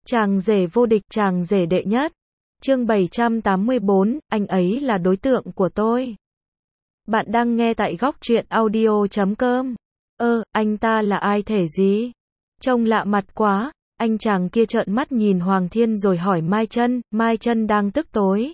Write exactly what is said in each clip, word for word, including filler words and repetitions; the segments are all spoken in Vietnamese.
Chàng rể vô địch, chàng rể đệ nhất. Chương bảy trăm tám mươi bốn, anh ấy là đối tượng của tôi. Bạn đang nghe tại góc truyện audio chấm com. Ơ, anh ta là ai thể gì? Trông lạ mặt quá. Anh chàng kia trợn mắt nhìn Hoàng Thiên rồi hỏi Mai Chân. Mai Chân đang tức tối.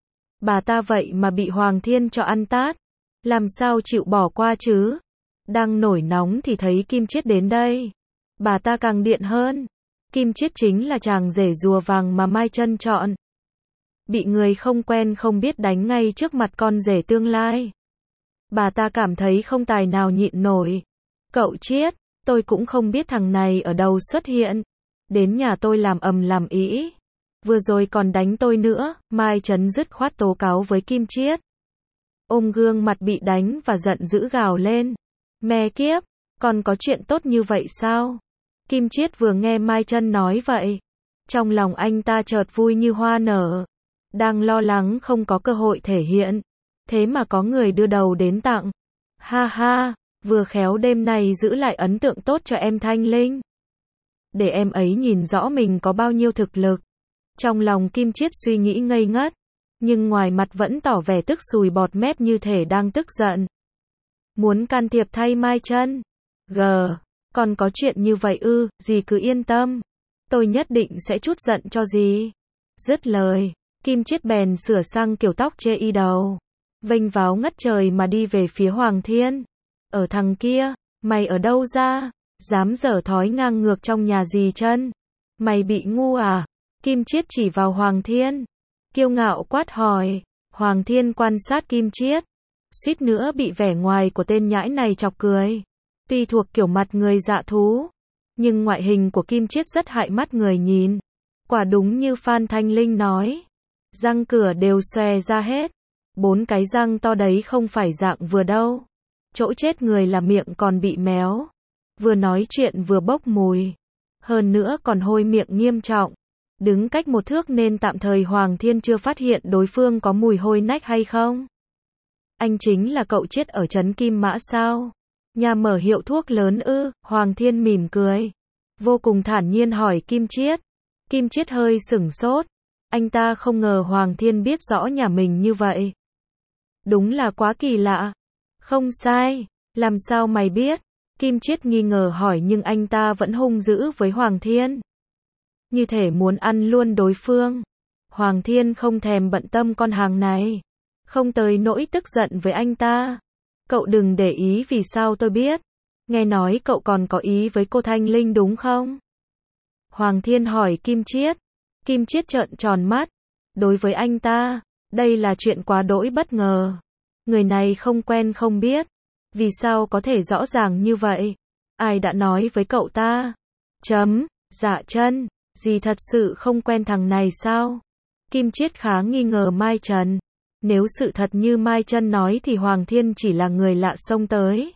Bà ta vậy mà bị Hoàng Thiên cho ăn tát. Làm sao chịu bỏ qua chứ? Đang nổi nóng thì thấy Kim Chiết đến đây. Bà ta càng điện hơn. Kim Chiết chính là chàng rể rùa vàng mà Mai Chân chọn. Bị người không quen không biết đánh ngay trước mặt con rể tương lai. Bà ta cảm thấy không tài nào nhịn nổi. Cậu Chiết, tôi cũng không biết thằng này ở đâu xuất hiện. Đến nhà tôi làm ầm làm ĩ. Vừa rồi còn đánh tôi nữa. Mai Chân dứt khoát tố cáo với Kim Chiết. Ôm gương mặt bị đánh và giận dữ gào lên. Mẹ kiếp, còn có chuyện tốt như vậy sao? Kim Chiết vừa nghe Mai Chân nói vậy, trong lòng anh ta chợt vui như hoa nở. Đang lo lắng không có cơ hội thể hiện, thế mà có người đưa đầu đến tặng. Ha ha, vừa khéo đêm nay giữ lại ấn tượng tốt cho em Thanh Linh. Để em ấy nhìn rõ mình có bao nhiêu thực lực. Trong lòng Kim Chiết suy nghĩ ngây ngất, nhưng ngoài mặt vẫn tỏ vẻ tức sùi bọt mép như thể đang tức giận. Muốn can thiệp thay Mai Chân. Gờ, còn có chuyện như vậy ư? Dì cứ yên tâm, tôi nhất định sẽ trút giận cho dì. Dứt lời, Kim Chiết bèn sửa sang kiểu tóc chê y đầu, vênh váo ngất trời mà đi về phía Hoàng Thiên. Ở thằng kia, mày ở đâu ra? Dám dở thói ngang ngược trong nhà dì Chân. Mày bị ngu à? Kim Chiết chỉ vào Hoàng Thiên, kiêu ngạo quát hỏi. Hoàng Thiên quan sát Kim Chiết, suýt nữa bị vẻ ngoài của tên nhãi này chọc cười. Tuy thuộc kiểu mặt người dạ thú, nhưng ngoại hình của Kim Chiết rất hại mắt người nhìn. Quả đúng như Phan Thanh Linh nói, răng cửa đều xòe ra hết. Bốn cái răng to đấy không phải dạng vừa đâu. Chỗ chết người là miệng còn bị méo. Vừa nói chuyện vừa bốc mùi. Hơn nữa còn hôi miệng nghiêm trọng. Đứng cách một thước nên tạm thời Hoàng Thiên chưa phát hiện đối phương có mùi hôi nách hay không. Anh chính là cậu Chiết ở trấn Kim Mã sao? Nhà mở hiệu thuốc lớn ư? Hoàng Thiên mỉm cười, vô cùng thản nhiên hỏi Kim Chiết. Kim Chiết hơi sửng sốt. Anh ta không ngờ Hoàng Thiên biết rõ nhà mình như vậy. Đúng là quá kỳ lạ. Không sai, làm sao mày biết? Kim Chiết nghi ngờ hỏi nhưng anh ta vẫn hung dữ với Hoàng Thiên. Như thể muốn ăn luôn đối phương. Hoàng Thiên không thèm bận tâm con hàng này. Không tới nỗi tức giận với anh ta. Cậu đừng để ý vì sao tôi biết. Nghe nói cậu còn có ý với cô Thanh Linh đúng không? Hoàng Thiên hỏi Kim Chiết. Kim Chiết trợn tròn mắt. Đối với anh ta, đây là chuyện quá đỗi bất ngờ. Người này không quen không biết. Vì sao có thể rõ ràng như vậy? Ai đã nói với cậu ta? Chấm, dạ Chân, dì thật sự không quen thằng này sao? Kim Chiết khá nghi ngờ Mai Chân. Nếu sự thật như Mai Chân nói thì Hoàng Thiên chỉ là người lạ xông tới.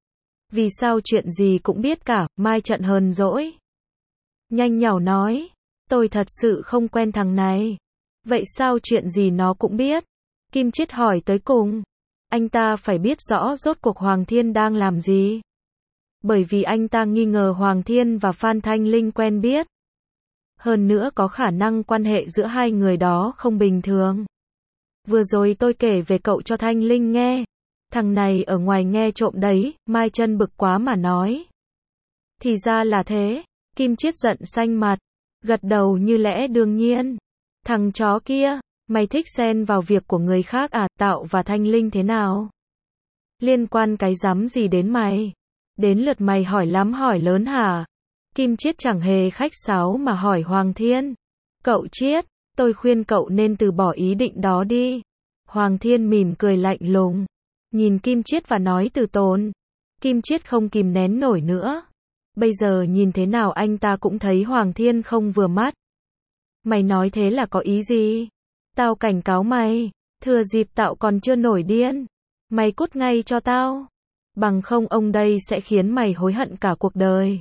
Vì sao chuyện gì cũng biết cả? Mai Chân hờn dỗi, nhanh nhảu nói. Tôi thật sự không quen thằng này. Vậy sao chuyện gì nó cũng biết? Kim Chiết hỏi tới cùng. Anh ta phải biết rõ rốt cuộc Hoàng Thiên đang làm gì. Bởi vì anh ta nghi ngờ Hoàng Thiên và Phan Thanh Linh quen biết. Hơn nữa có khả năng quan hệ giữa hai người đó không bình thường. Vừa rồi tôi kể về cậu cho Thanh Linh nghe. Thằng này ở ngoài nghe trộm đấy. Mai Chân bực quá mà nói. Thì ra là thế. Kim Chiết giận xanh mặt, gật đầu như lẽ đương nhiên. Thằng chó kia, mày thích xen vào việc của người khác à? Tạo và Thanh Linh thế nào? Liên quan cái rắm gì đến mày? Đến lượt mày hỏi lắm hỏi lớn hả? Kim Chiết chẳng hề khách sáo mà hỏi Hoàng Thiên. Cậu Chiết, tôi khuyên cậu nên từ bỏ ý định đó đi. Hoàng Thiên mỉm cười lạnh lùng, nhìn Kim Chiết và nói từ tốn. Kim Chiết không kìm nén nổi nữa. Bây giờ nhìn thế nào anh ta cũng thấy Hoàng Thiên không vừa mắt. Mày nói thế là có ý gì? Tao cảnh cáo mày, thừa dịp Tạo còn chưa nổi điên, mày cút ngay cho tao. Bằng không ông đây sẽ khiến mày hối hận cả cuộc đời.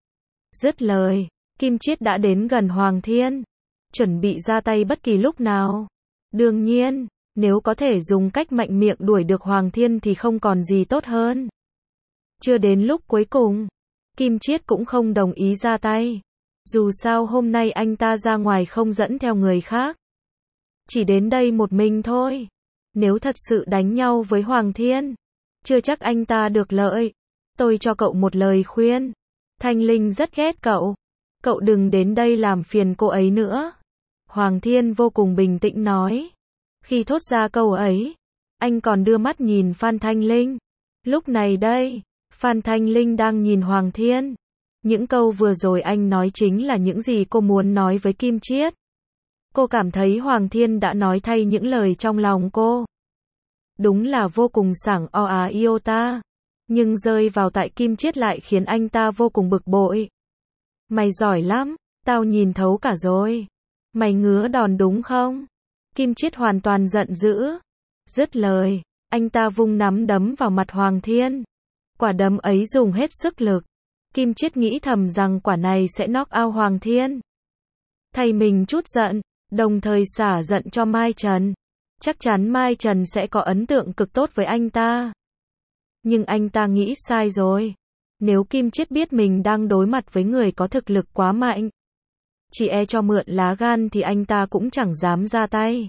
Dứt lời, Kim Chiết đã đến gần Hoàng Thiên, chuẩn bị ra tay bất kỳ lúc nào. Đương nhiên, nếu có thể dùng cách mạnh miệng đuổi được Hoàng Thiên thì không còn gì tốt hơn. Chưa đến lúc cuối cùng, Kim Chiết cũng không đồng ý ra tay. Dù sao hôm nay anh ta ra ngoài không dẫn theo người khác. Chỉ đến đây một mình thôi. Nếu thật sự đánh nhau với Hoàng Thiên, chưa chắc anh ta được lợi. Tôi cho cậu một lời khuyên. Thanh Linh rất ghét cậu. Cậu đừng đến đây làm phiền cô ấy nữa. Hoàng Thiên vô cùng bình tĩnh nói. Khi thốt ra câu ấy, anh còn đưa mắt nhìn Phan Thanh Linh. Lúc này đây, Phan Thanh Linh đang nhìn Hoàng Thiên. Những câu vừa rồi anh nói chính là những gì cô muốn nói với Kim Chiết. Cô cảm thấy Hoàng Thiên đã nói thay những lời trong lòng cô. Đúng là vô cùng sảng o á iota. Nhưng rơi vào tại Kim Chiết lại khiến anh ta vô cùng bực bội. Mày giỏi lắm, tao nhìn thấu cả rồi. Mày ngứa đòn đúng không? Kim Chiết hoàn toàn giận dữ. Dứt lời, anh ta vung nắm đấm vào mặt Hoàng Thiên. Quả đấm ấy dùng hết sức lực. Kim Chiết nghĩ thầm rằng quả này sẽ knock out Hoàng Thiên. Thay mình chút giận, đồng thời xả giận cho Mai Trần. Chắc chắn Mai Trần sẽ có ấn tượng cực tốt với anh ta. Nhưng anh ta nghĩ sai rồi. Nếu Kim Chiết biết mình đang đối mặt với người có thực lực quá mạnh, chỉ e cho mượn lá gan thì anh ta cũng chẳng dám ra tay.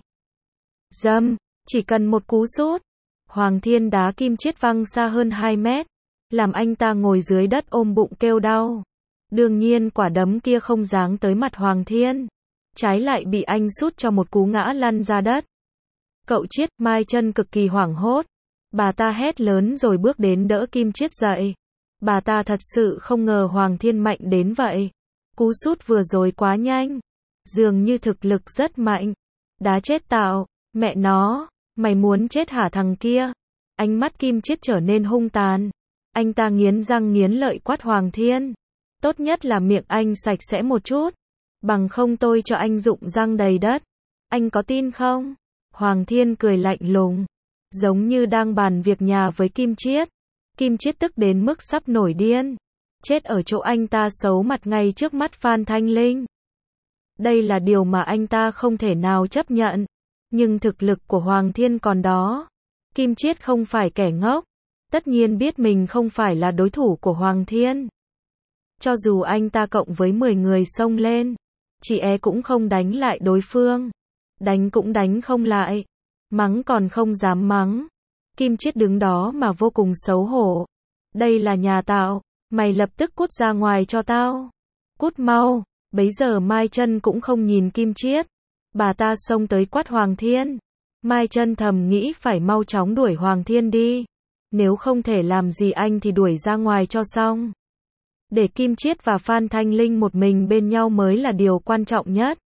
Dâm, chỉ cần một cú sút, Hoàng Thiên đá Kim Chiết văng xa hơn hai mét, làm anh ta ngồi dưới đất ôm bụng kêu đau. Đương nhiên quả đấm kia không giáng tới mặt Hoàng Thiên, trái lại bị anh sút cho một cú ngã lăn ra đất. Cậu Chiết, Mai Trân cực kỳ hoảng hốt. Bà ta hét lớn rồi bước đến đỡ Kim Chiết dậy. Bà ta thật sự không ngờ Hoàng Thiên mạnh đến vậy. Cú sút vừa rồi quá nhanh. Dường như thực lực rất mạnh. Đá chết tạo, mẹ nó, mày muốn chết hả thằng kia? Ánh mắt Kim Chiết trở nên hung tàn. Anh ta nghiến răng nghiến lợi quát Hoàng Thiên. Tốt nhất là miệng anh sạch sẽ một chút. Bằng không tôi cho anh rụng răng đầy đất. Anh có tin không? Hoàng Thiên cười lạnh lùng. Giống như đang bàn việc nhà với Kim Chiết. Kim Chiết tức đến mức sắp nổi điên. Chết ở chỗ anh ta xấu mặt ngay trước mắt Phan Thanh Linh. Đây là điều mà anh ta không thể nào chấp nhận. Nhưng thực lực của Hoàng Thiên còn đó. Kim Chiết không phải kẻ ngốc. Tất nhiên biết mình không phải là đối thủ của Hoàng Thiên. Cho dù anh ta cộng với mười người xông lên, chỉ e cũng không đánh lại đối phương. Đánh cũng đánh không lại. Mắng còn không dám mắng. Kim Chiết đứng đó mà vô cùng xấu hổ. Đây là nhà tao, mày lập tức cút ra ngoài cho tao. Cút mau. Bấy giờ Mai Trân cũng không nhìn Kim Chiết. Bà ta xông tới quát Hoàng Thiên. Mai Trân thầm nghĩ phải mau chóng đuổi Hoàng Thiên đi. Nếu không thể làm gì anh thì đuổi ra ngoài cho xong. Để Kim Chiết và Phan Thanh Linh một mình bên nhau mới là điều quan trọng nhất.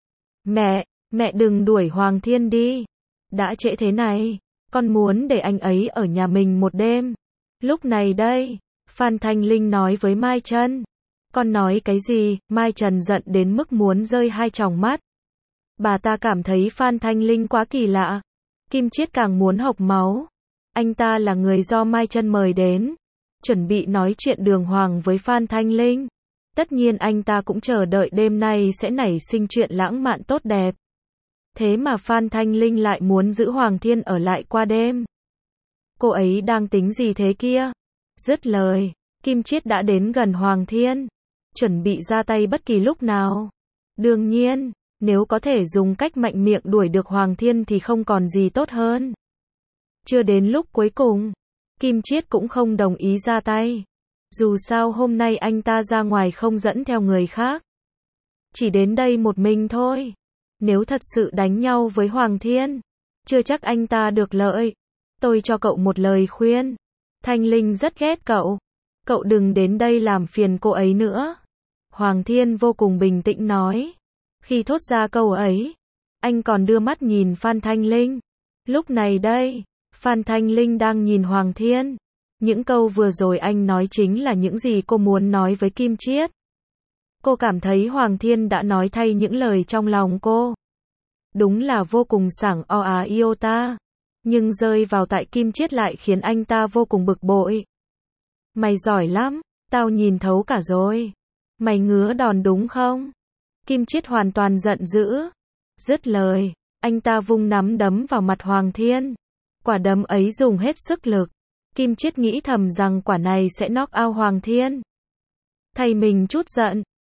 Mẹ, mẹ đừng đuổi Hoàng Thiên đi. Đã trễ thế này, con muốn để anh ấy ở nhà mình một đêm. Lúc này đây, Phan Thanh Linh nói với Mai Trân. Con nói cái gì? Mai Trần giận đến mức muốn rơi hai tròng mắt. Bà ta cảm thấy Phan Thanh Linh quá kỳ lạ. Kim Chiết càng muốn hộc máu. Anh ta là người do Mai Trân mời đến, chuẩn bị nói chuyện đường hoàng với Phan Thanh Linh. Tất nhiên anh ta cũng chờ đợi đêm nay sẽ nảy sinh chuyện lãng mạn tốt đẹp. Thế mà Phan Thanh Linh lại muốn giữ Hoàng Thiên ở lại qua đêm. Cô ấy đang tính gì thế kia? Dứt lời, Kim Chiết đã đến gần Hoàng Thiên, chuẩn bị ra tay bất kỳ lúc nào. Đương nhiên, nếu có thể dùng cách mạnh miệng đuổi được Hoàng Thiên thì không còn gì tốt hơn. Chưa đến lúc cuối cùng, Kim Chiết cũng không đồng ý ra tay. Dù sao hôm nay anh ta ra ngoài không dẫn theo người khác. Chỉ đến đây một mình thôi. Nếu thật sự đánh nhau với Hoàng Thiên, chưa chắc anh ta được lợi. Tôi cho cậu một lời khuyên. Thanh Linh rất ghét cậu. Cậu đừng đến đây làm phiền cô ấy nữa. Hoàng Thiên vô cùng bình tĩnh nói. Khi thốt ra câu ấy, anh còn đưa mắt nhìn Phan Thanh Linh. Lúc này đây, Phan Thanh Linh đang nhìn Hoàng Thiên. Những câu vừa rồi anh nói chính là những gì cô muốn nói với Kim Chiết. Cô cảm thấy Hoàng Thiên đã nói thay những lời trong lòng cô. Đúng là vô cùng sảng o á iota. Nhưng rơi vào tại Kim Chiết lại khiến anh ta vô cùng bực bội. Mày giỏi lắm, tao nhìn thấu cả rồi. Mày ngứa đòn đúng không? Kim Chiết hoàn toàn giận dữ. Dứt lời, anh ta vung nắm đấm vào mặt Hoàng Thiên. Quả đấm ấy dùng hết sức lực. Kim Chiết nghĩ thầm rằng quả này sẽ knock out Hoàng Thiên. Thay mình chút giận,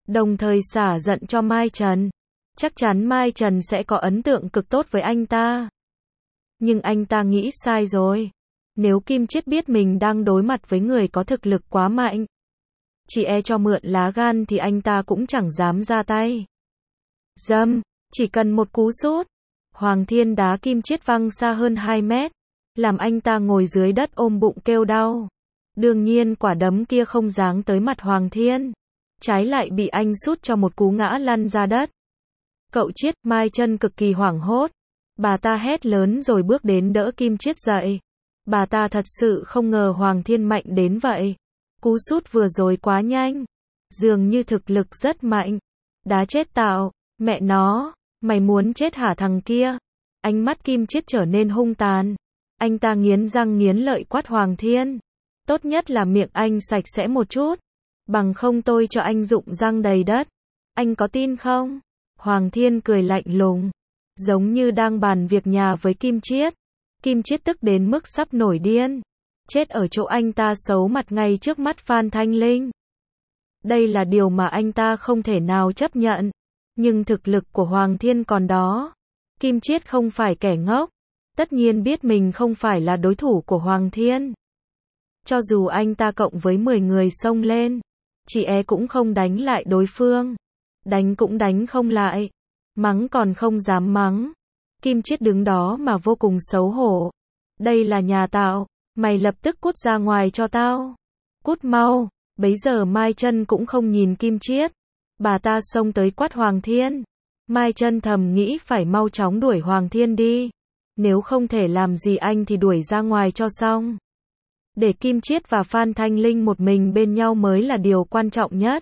đồng thời xả giận cho Mai Trần. Chắc chắn Mai Trần sẽ có ấn tượng cực tốt với anh ta. Nhưng anh ta nghĩ sai rồi. Nếu Kim Chiết biết mình đang đối mặt với người có thực lực quá mạnh, chỉ e cho mượn lá gan thì anh ta cũng chẳng dám ra tay. Dâm, chỉ cần một cú sút, Hoàng Thiên đá Kim Chiết văng xa hơn hai mét, làm anh ta ngồi dưới đất ôm bụng kêu đau. Đương nhiên quả đấm kia không giáng tới mặt Hoàng Thiên, trái lại bị anh sút cho một cú ngã lăn ra đất. Cậu Chiết, Mai Trân cực kỳ hoảng hốt. Bà ta hét lớn rồi bước đến đỡ Kim Chiết dậy. Bà ta thật sự không ngờ Hoàng Thiên mạnh đến vậy. Cú sút vừa rồi quá nhanh, dường như thực lực rất mạnh. Đá chết tạo, mẹ nó, mày muốn chết hả thằng kia? Ánh mắt Kim Chiết trở nên hung tàn. Anh ta nghiến răng nghiến lợi quát Hoàng Thiên. Tốt nhất là miệng anh sạch sẽ một chút, bằng không tôi cho anh rụng răng đầy đất. Anh có tin không? Hoàng Thiên cười lạnh lùng, giống như đang bàn việc nhà với Kim Chiết. Kim Chiết tức đến mức sắp nổi điên. Chết ở chỗ anh ta xấu mặt ngay trước mắt Phan Thanh Linh. Đây là điều mà anh ta không thể nào chấp nhận. Nhưng thực lực của Hoàng Thiên còn đó. Kim Chiết không phải kẻ ngốc. Tất nhiên biết mình không phải là đối thủ của Hoàng Thiên. Cho dù anh ta cộng với mười người xông lên, chỉ e cũng không đánh lại đối phương. Đánh cũng đánh không lại. Mắng còn không dám mắng. Kim Chiết đứng đó mà vô cùng xấu hổ. Đây là nhà tao, mày lập tức cút ra ngoài cho tao. Cút mau. Bấy giờ Mai Trân cũng không nhìn Kim Chiết. Bà ta xông tới quát Hoàng Thiên. Mai Trân thầm nghĩ phải mau chóng đuổi Hoàng Thiên đi. Nếu không thể làm gì anh thì đuổi ra ngoài cho xong. Để Kim Chiết và Phan Thanh Linh một mình bên nhau mới là điều quan trọng nhất.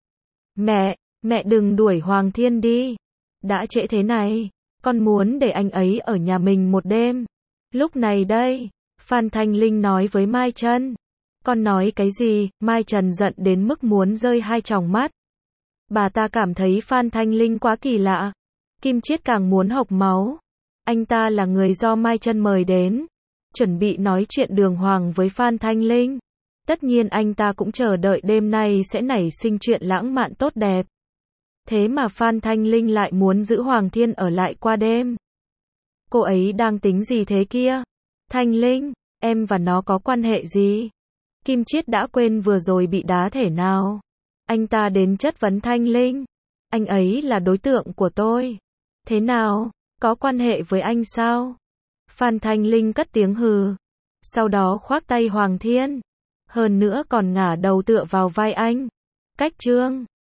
Mẹ, mẹ đừng đuổi Hoàng Thiên đi. Đã trễ thế này, con muốn để anh ấy ở nhà mình một đêm. Lúc này đây, Phan Thanh Linh nói với Mai Trân. Con nói cái gì? Mai Trần giận đến mức muốn rơi hai tròng mắt. Bà ta cảm thấy Phan Thanh Linh quá kỳ lạ. Kim Chiết càng muốn hộc máu. Anh ta là người do Mai Trân mời đến, chuẩn bị nói chuyện đường hoàng với Phan Thanh Linh. Tất nhiên anh ta cũng chờ đợi đêm nay sẽ nảy sinh chuyện lãng mạn tốt đẹp. Thế mà Phan Thanh Linh lại muốn giữ Hoàng Thiên ở lại qua đêm. Cô ấy đang tính gì thế kia? Thanh Linh, em và nó có quan hệ gì? Kim Chiết đã quên vừa rồi bị đá thể nào. Anh ta đến chất vấn Thanh Linh. Anh ấy là đối tượng của tôi. Thế nào? Có quan hệ với anh sao? Phan Thanh Linh cất tiếng hừ. Sau đó khoác tay Hoàng Thiên. Hơn nữa còn ngả đầu tựa vào vai anh. Cách chương